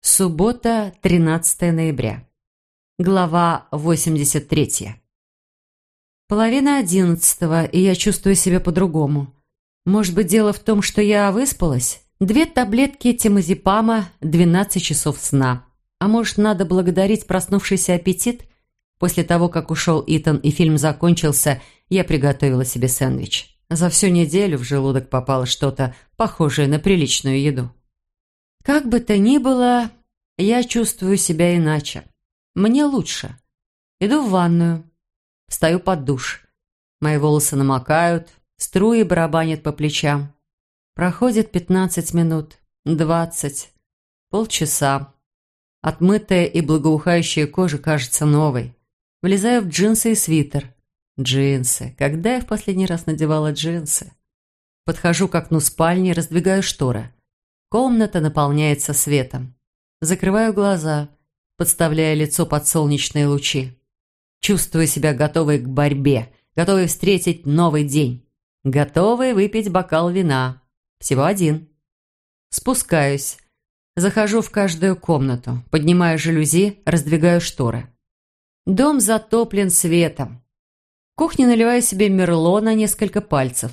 Суббота, 13 ноября. Глава 83. 10:30, и я чувствую себя по-другому. Может быть, дело в том, что я выспалась? 2 таблетки темазепама, 12 часов сна. А может, надо благодарить проснувшийся аппетит? После того, как ушел Итан и фильм закончился, я приготовила себе сэндвич. За всю неделю в желудок попало что-то похожее на приличную еду. Как бы то ни было, я чувствую себя иначе. Мне лучше. Иду в ванную. Встаю под душ. Мои волосы намокают, струи барабанят по плечам. Проходит 15 минут, 20, полчаса. Отмытая и благоухающая кожа кажется новой. Влезаю в джинсы и свитер. Джинсы. Когда я в последний раз надевала джинсы? Подхожу к окну спальни, раздвигаю шторы. Комната наполняется светом. Закрываю глаза, подставляя лицо под солнечные лучи. Чувствую себя готовой к борьбе, готовой встретить новый день. Готовой выпить бокал вина. Всего один. Спускаюсь. Захожу в каждую комнату, поднимаю жалюзи, раздвигаю шторы. Дом затоплен светом. В кухне наливаю себе мерло на несколько пальцев.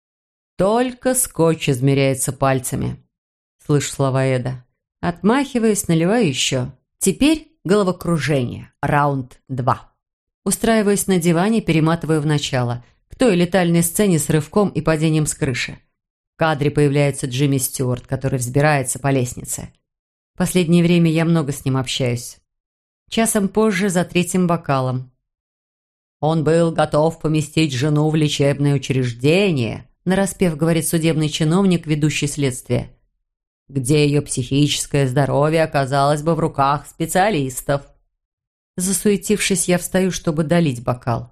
Только скотч измеряется пальцами. Слышу слова Эда. Отмахиваюсь, наливаю еще. Теперь головокружение. Раунд 2. Устраиваюсь на диване, перематываю в начало. К той летальной сцене с рывком и падением с крыши. В кадре появляется Джимми Стюарт, который взбирается по лестнице. В последнее время я много с ним общаюсь. Часом позже за 3-м бокалом. «Он был готов поместить жену в лечебное учреждение», нараспев говорит судебный чиновник, ведущий следствие, где ее психическое здоровье оказалось бы в руках специалистов. Засуетившись, я встаю, чтобы долить бокал.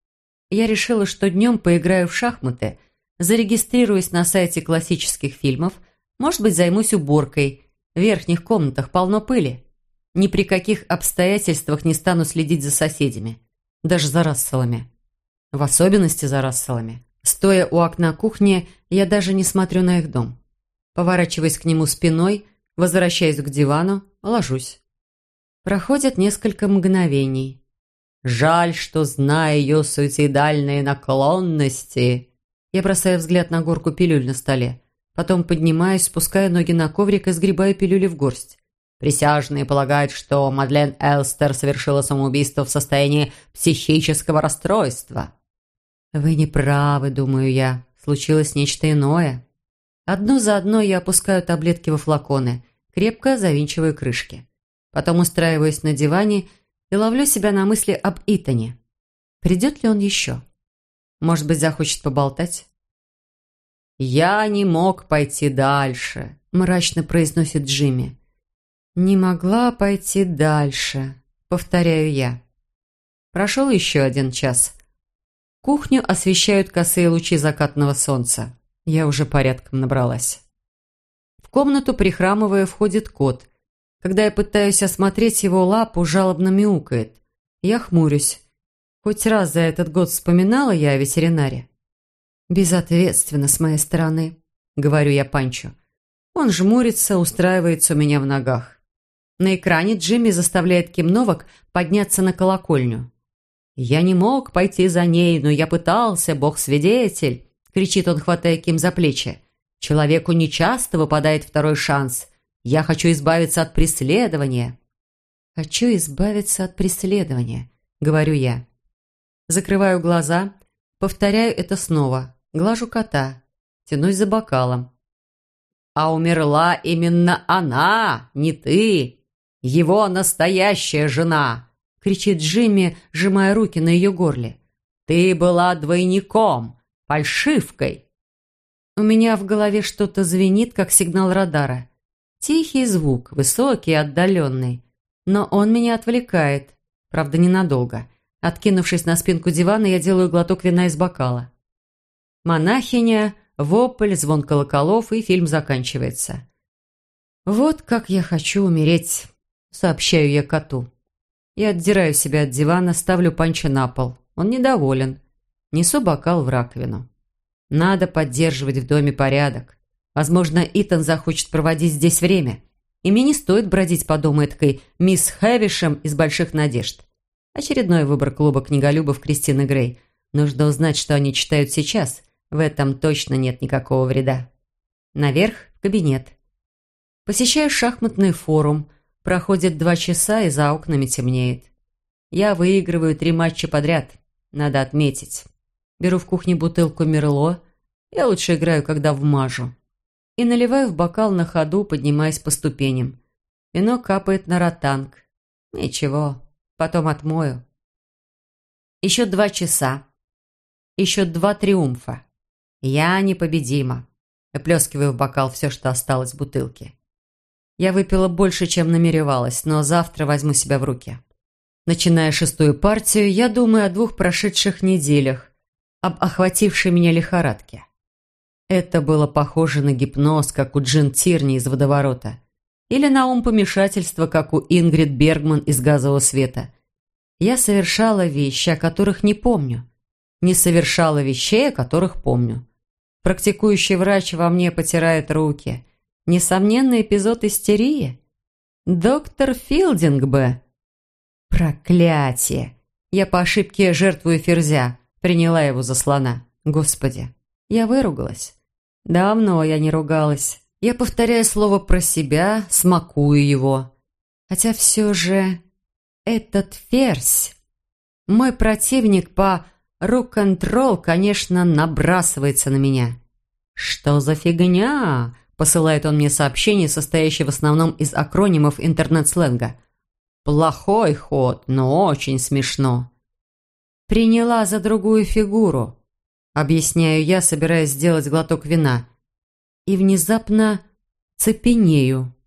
Я решила, что днем поиграю в шахматы, зарегистрируюсь на сайте классических фильмов, может быть, займусь уборкой. В верхних комнатах полно пыли. Ни при каких обстоятельствах не стану следить за соседями, даже за Расселами. В особенности за Расселами. Стоя у окна кухни, я даже не смотрю на их дом. Поворачиваясь к нему спиной, возвращаюсь к дивану, ложусь. Проходит несколько мгновений. Жаль, что, зная ее суицидальные наклонности... Я бросаю взгляд на горку пилюль на столе. Потом поднимаюсь, спускаю ноги на коврик и сгребаю пилюли в горсть. Присяжные полагают, что Мадлен Элстер совершила самоубийство в состоянии психического расстройства. Вы не правы, думаю я. Случилось нечто иное. Одну за одной я опускаю таблетки во флаконы, крепко завинчиваю крышки. Потом устраиваюсь на диване и ловлю себя на мысли об Итане. Придет ли он еще? Может быть, захочет поболтать? «Я не мог пойти дальше», – мрачно произносит Джимми. «Не могла пойти дальше», – повторяю я. Прошел еще 1 час. Кухню освещают косые лучи закатного солнца. Я уже порядком набралась. В комнату, прихрамывая, входит кот. Когда я пытаюсь осмотреть его лапу, жалобно мяукает. Я хмурюсь. Хоть раз за этот год вспоминала я о ветеринаре. «Безответственно с моей стороны», — говорю я Панчо. Он жмурится, устраивается у меня в ногах. На экране Джимми заставляет Ким Новак подняться на колокольню. «Я не мог пойти за ней, но я пытался, Бог свидетель», — кричит он, хватая Ким за плечи. «Человеку нечасто выпадает второй шанс. Я хочу избавиться от преследования». «Хочу избавиться от преследования», — говорю я. Закрываю глаза, повторяю это снова, глажу кота, тянусь за бокалом. «А умерла именно она, не ты, его настоящая жена!» — кричит Джимми, сжимая руки на ее горле. «Ты была двойником, фальшивкой!» У меня в голове что-то звенит, как сигнал радара. Тихий звук, высокий, отдаленный. Но он меня отвлекает, правда, ненадолго. Откинувшись на спинку дивана, я делаю глоток вина из бокала. Монахиня, вопль, звон колоколов, и фильм заканчивается. «Вот как я хочу умереть», — сообщаю я коту. Я отдираю себя от дивана, ставлю Панчо на пол. Он недоволен. Несу бокал в раковину. Надо поддерживать в доме порядок. Возможно, Итан захочет проводить здесь время. И мне не стоит бродить по дому эткой мисс Хэвишем из «Больших надежд». Очередной выбор клуба книголюбов Кристины Грей. Нужно узнать, что они читают сейчас. В этом точно нет никакого вреда. Наверх, в кабинет. Посещаю шахматный форум. Проходит 2 часа, и за окнами темнеет. Я выигрываю 3 матча подряд. Надо отметить. Беру в кухне бутылку Мерло. Я лучше играю, когда вмажу. И наливаю в бокал на ходу, поднимаясь по ступеням. Вино капает на ротанг. Ничего, потом отмою. Еще 2 часа. Еще 2 триумфа. Я непобедима. Выплескиваю в бокал все, что осталось в бутылке. Я выпила больше, чем намеревалась, но завтра возьму себя в руки. Начиная 6-ю партию, я думаю о 2 прошедших неделях, об охватившей меня лихорадке. Это было похоже на гипноз, как у Джин Тирни из «Водоворота», или на умопомешательство, как у Ингрид Бергман из «Газового света». Я совершала вещи, о которых не помню. Не совершала вещей, о которых помню. Практикующий врач во мне потирает руки. Несомненный эпизод истерии. Доктор Филдингбе. Проклятие! Я по ошибке жертвую ферзя. Приняла его за слона. Господи, я выругалась. Давно я не ругалась. Я повторяю слово про себя, смакую его. Хотя все же этот ферзь. Мой противник по рок-н-ролл, конечно, набрасывается на меня. «Что за фигня?» – посылает он мне сообщение, состоящее в основном из акронимов интернет-сленга. «Плохой ход, но очень смешно». «Приняла за другую фигуру», – объясняю я, собираясь сделать глоток вина. И внезапно цепенею.